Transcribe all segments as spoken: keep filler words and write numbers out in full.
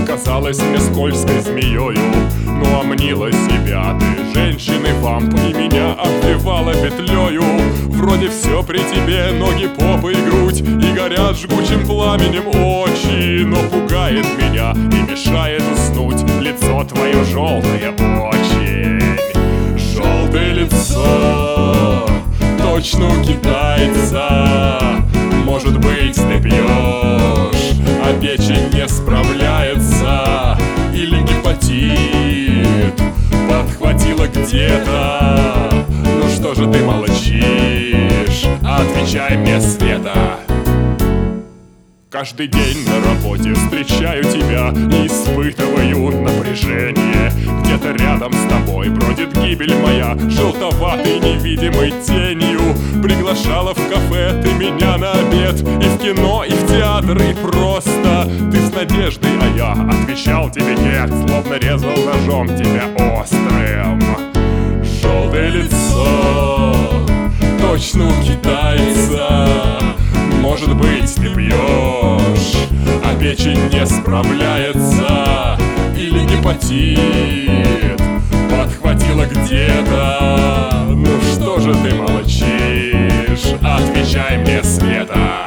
казалась мне скользкой змеёю. Ну а мнила себя ты женщиной вамп, и меня обвивала петлёю. Вроде все при тебе, ноги, попа и грудь, и горят жгучим пламенем очи. Но пугает меня и мешает уснуть лицо твое желтое очень. Желтое лицо, точно у китайца. Может быть, ты пьешь, а печень не справляется. Или гепатит подхватила где-то. Ну что же ты молчишь? Отвечай мне, Света. Каждый день на работе встречаю тебя и испытываю напряжение. Где-то рядом с тобой бродит гибель моя, желтоватой невидимой тенью. Приглашала в кафе ты меня на обед, и в кино, и в театр, и просто. Ты с надеждой, а я отвечал тебе нет, словно резал ножом тебя острым. Желтое лицо, точно у китайца. Может быть, ты пьешь, а печень не справляется. Или гепатит подхватила где-то. Ну что же ты молчишь? Отвечай мне, Света.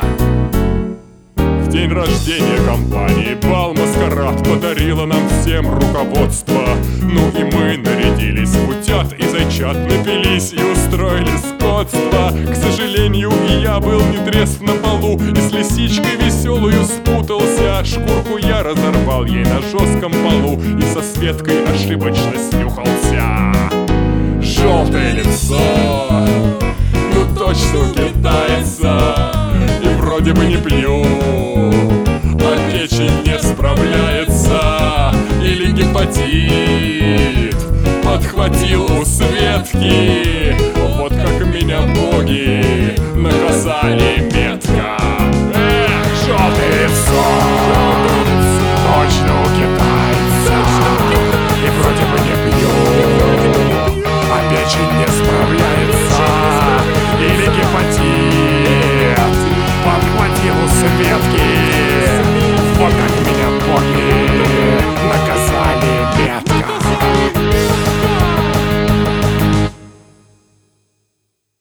В день рождения компании Бал-Маскарад подарила нам всем руководство. Ну и мы нарядились в утят и зайчат, напились и устроили скотство. К сожалению, и я был не трезв на полу, и с лисичкой веселую спутался. Шкурку я разорвал ей на жестком полу, и со Светкой ошибочно снюхался. Желтое лицо, ну точно у китайца. И вроде бы не пью, а печень не справляется. Или гепатит подхватил у Светки. Вот как меня боги наказали метко.